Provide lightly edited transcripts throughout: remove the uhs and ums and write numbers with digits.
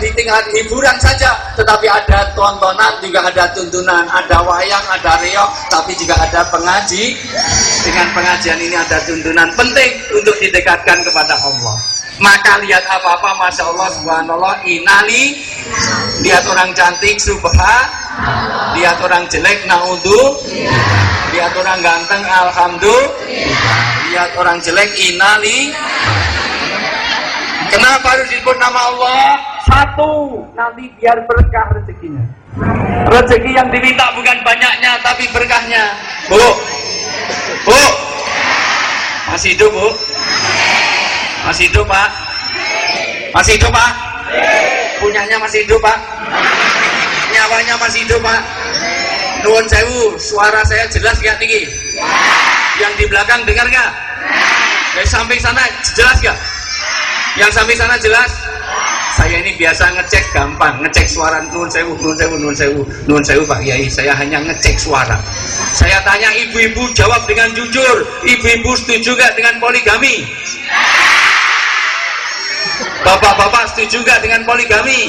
di tingkat hiburan saja, tetapi ada tontonan, juga ada tuntunan, ada wayang, ada reog, tapi juga ada pengaji. Dengan pengajian ini ada tuntunan penting untuk didekatkan kepada Allah. Maka lihat apa-apa, Masya Allah, Subhanallah, inali. Lihat orang cantik, subha. Lihat orang jelek, naudhu. Lihat orang ganteng, alhamdulillah. Lihat orang jelek, inali. Kenapa harus disebut nama Allah? Satu, nanti biar berkah rezekinya. Rezeki yang diminta bukan banyaknya, tapi berkahnya. Bu, Bu, masih hidup, Bu? Masih hidup, Pak? Masih hidup, Pak? Punyanya masih hidup, Pak? Nyawanya masih hidup, Pak? Nuwun sewu, suara saya jelas gak tinggi? Yang di belakang dengar gak? Dari samping sana jelas gak? Yang samping sana jelas? Saya ini biasa ngecek gampang, ngecek suara. Nuwun sewu, nuwun sewu, nuwun sewu, nuwun sewu Pak Kiai. Saya hanya ngecek suara. Saya tanya ibu-ibu, jawab dengan jujur. Ibu-ibu setuju gak dengan poligami? Bapak-bapak setuju gak dengan poligami?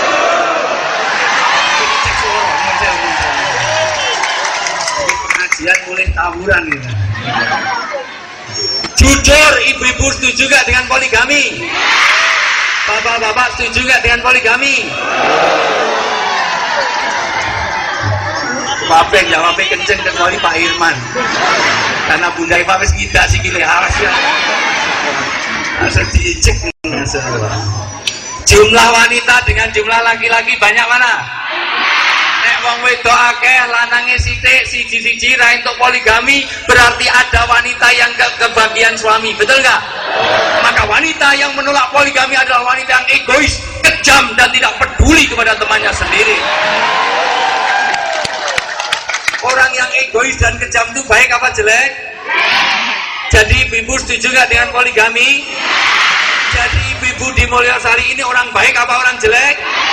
Ngecek suara, nuwun sewu. Pengajian mulai tawuran gitu. Jujur, ibu-ibu setuju gak dengan poligami? Bapak-bapak setuju gak dengan poligami? Bapak jawabnya kenceng kecuali Pak Irman. Karena Bunda Ipa wis kita sikile awas ya. Asal diicek. Jumlah wanita dengan jumlah laki-laki banyak mana? Nek wong wedok akeh, lanange sithik, siji-siji ra entuk poligami, berarti ada wanita yang kebagian suami, betul nggak? Maka wanita yang menolak poligami adalah wanita yang egois, kejam, dan tidak peduli kepada temannya sendiri. Orang yang egois dan kejam itu baik apa jelek? Jadi ibu setuju nggak dengan poligami? Jadi ibu di Mulyasari ini orang baik apa orang jelek?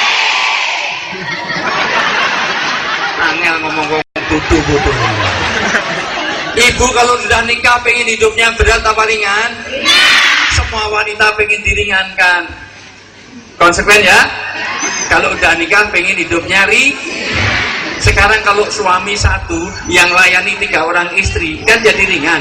Angel ngomong bodoh-bodoh. Ibu kalau sudah nikah pengen hidupnya berat apa ringan? Semua wanita pengen diringankan. Konsekuen ya? Kalau udah nikah pengen hidupnya Sekarang kalau suami satu yang layani 3 orang istri kan jadi ringan.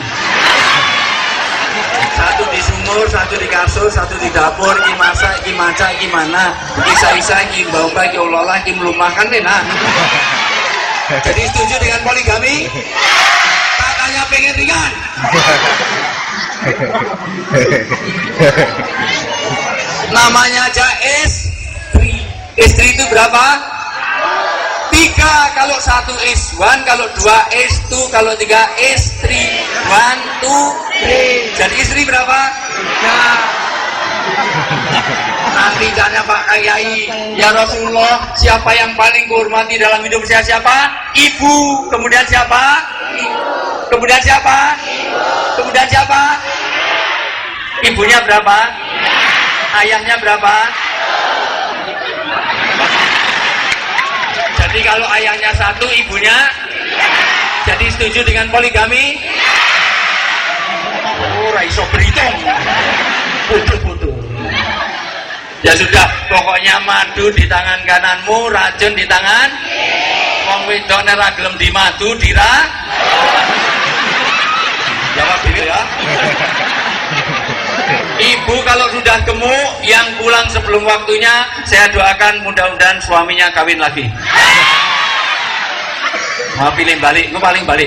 Satu di sumur, satu di kasur, satu di dapur, ki masak, ki maca, ki mana, ki isa-isa, ki mbau-mbau, ki ololah, ki melumah, kan enak. Jadi setuju dengan poligami? Katanya pengen ringan. Namanya aja istri. Istri itu berapa? 3. Kalau 1 is 1, kalau 2 is 2, kalau 3 istri. 1, 2, 3. Jadi istri berapa? 3. Nanti tanya Pak Kiai, ya Rasulullah, siapa yang paling kuhormati dalam hidup saya? Siapa? Ibu. Kemudian siapa? Ibu. Kemudian siapa? Ibu. Kemudian siapa? Ibunya berapa? Ayahnya berapa? Jadi kalau ayahnya 1, ibunya? Jadi setuju dengan poligami? Oh, raiso berhitung. Bodoh-bodoh. Ya sudah, pokoknya madu di tangan kananmu, racun di tangan. Wong wedok nek ra gelem di madu dira. Jawab dulu ya. Ibu kalau sudah gemuk, yang pulang sebelum waktunya, saya doakan mudah-mudahan suaminya kawin lagi. Mau pilih balik, gue paling balik.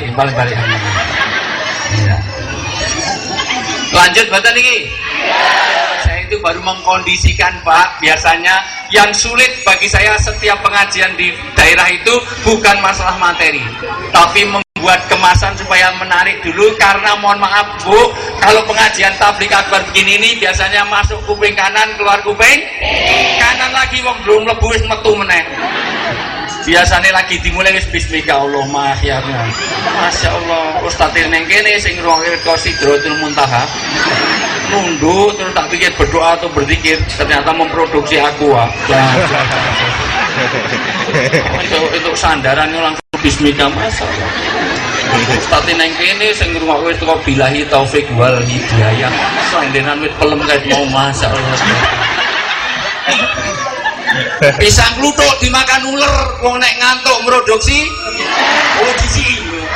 Ya. Lanjut baca lagi. Saya itu baru mengkondisikan Pak. Biasanya yang sulit bagi saya setiap pengajian di daerah itu bukan masalah materi, tapi membuat kemasan supaya menarik dulu. Karena mohon maaf Bu, kalau pengajian tabligh akbar begini ini biasanya masuk kuping kanan, keluar kuping kanan lagi, wong belum mlebu wis metu meneh. Biasanya lagi dimulai wis bismillahirrahmanirrahim akhirnya. Masya Allah, Ustaz neng kene sing ngrungokne Sidratul Muntaha nunduk terus tak pikir berdoa atau berzikir, ternyata memproduksi aqua. Itu sandarannya langsung bismillah. Masya Allah. Ustaz neng kene sing ngrungokne teko billahi taufik wal hidayah. Sandenan wit pelem kae mau, Masya Allah. Pisang kluthuk dimakan ular, wong nek ngantuk mrodoksi. Oh jiji.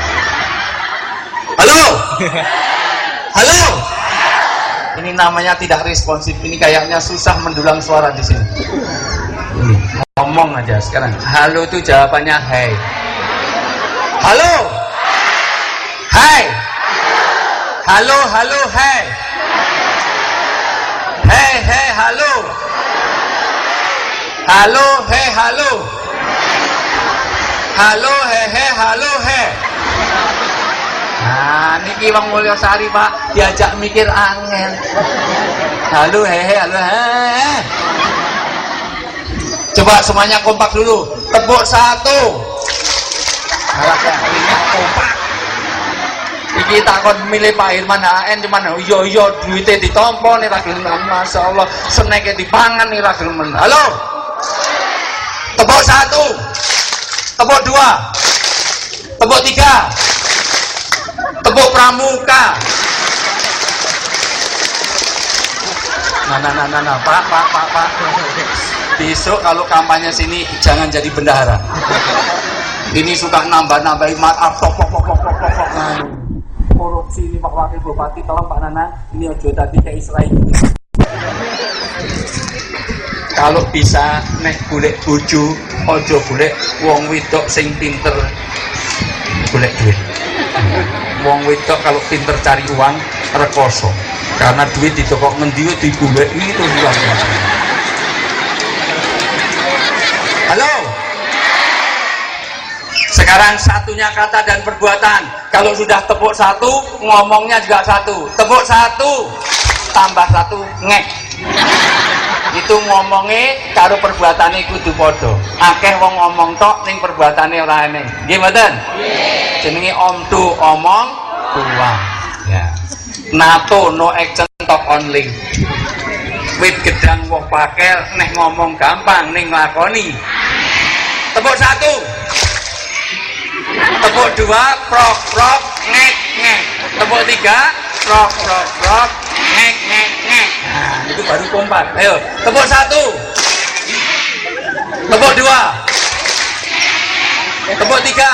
Halo. Halo. Ini namanya tidak responsif. Ini kayaknya susah mendulang suara di sini. Ngomong aja sekarang. Halo itu jawabannya hai. Halo. Hai. Halo, halo, hai. Hei, hei, halo. Halo, hei, halo. Halo, hei, hei, halo, hei. Nah, niki Wong Mulyasari Pak diajak mikir angel. Halo, hei, hei, halo, hei. Coba semuanya kompak dulu. Tepuk satu. Harapnya kalinya kompak. Iki takon milih Pak Irman AN cuman iya duitnya ditompo nih ra gelem, masyaallah seneke dipangan nih ra gelem. Halo. Tepuk satu. Tepuk dua. Tepuk tiga. Tepuk pramuka. Nah, Pak. Besok kalau kampanye sini jangan jadi bendahara. Ini suka nambah-nambahin maaf pok. Korupsi ini Pak Wakil Bupati, tolong Pak Nana, ini ojo tadi kayak Israel. Kalau bisa nek golek bojo, ojo golek wong wedok sing pinter golek duit. Wong wedok kalau pinter cari uang rekoso, karena duit di toko ngendi digolek itu luar biasa. Halo. Sekarang satunya kata dan perbuatan. Kalau sudah tepuk satu, ngomongnya juga satu. Tepuk satu, tambah satu, ngek. Itu ngomongnya karo perbuatannya kudu podo. Akeh wong ngomong tok ning perbuatannya ora eneng. Nggih mboten? Nggih. Jenenge omdu omong tua. Ya. NATO no action talk only. Wit gedang woh pakel nek ngomong gampang ning nglakoni. Tepuk satu. Tepuk dua, prok, ngek. Tepuk tiga, prok, ngek. Nah, itu baru kompak. Ayo, tepuk satu. Tepuk dua. Tepuk tiga.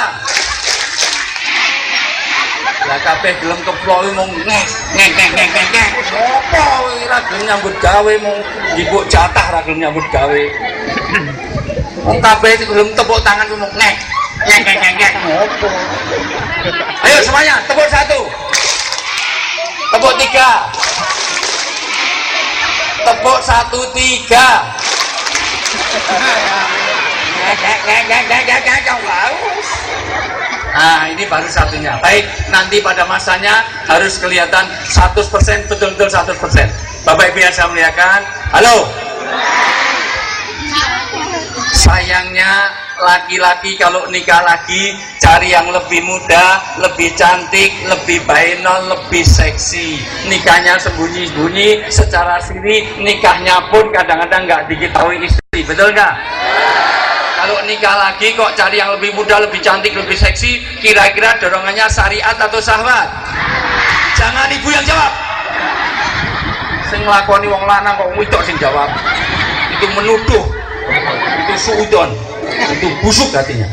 Lah kabeh gelem keploki mung ngek. Apa ora gelem nyambut gawe mung ibu jatah ra gelem nyambut gawe. Wong kabeh gelem tepuk tangan mung ngek. Ayo semuanya, tepuk satu. Tepuk tiga. Tepuk satu, tiga. Nah, ini baru satunya. Baik, nanti pada masanya harus kelihatan 100%, betul-betul 100%. Bapak Ibu yang saya muliakan, halo. Sayangnya laki-laki kalau nikah lagi cari yang lebih muda, lebih cantik, lebih bainal, lebih seksi. Nikahnya sembunyi-sembunyi, secara siri nikahnya pun kadang-kadang nggak diketahui istri, betul nggak? Kalau nikah lagi kok cari yang lebih muda, lebih cantik, lebih seksi, kira-kira dorongannya syariat atau syahwat? Jangan ibu yang jawab. Sing nglakoni wong lanang kok wedok sing jawab. Itu menuduh, itu suudon. Itu busuk hatinya.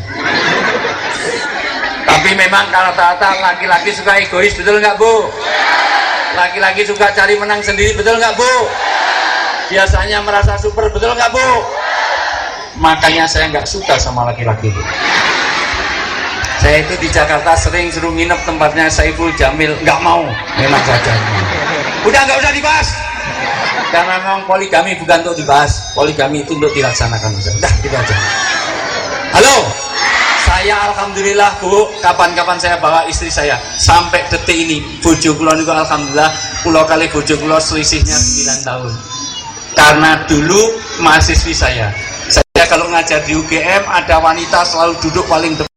Tapi memang rata-rata laki-laki suka egois, betul nggak Bu? Laki-laki suka cari menang sendiri, betul nggak Bu? Biasanya merasa super, betul nggak Bu? Makanya saya nggak suka sama laki-laki itu. Saya itu di Jakarta sering suruh nginep tempatnya Saiful Jamil, nggak mau, memang saja. Udah nggak usah dibahas. Karena memang poligami bukan untuk dibahas, poligami itu untuk dilaksanakan. Udah gitu aja. Halo, saya alhamdulillah Bu, kapan-kapan saya bawa istri saya sampai detik ini bojo kula niku alhamdulillah kula kali bojo kula selisihnya 9 tahun. Karena dulu mahasiswi saya kalau ngajar di UGM ada wanita selalu duduk paling depan.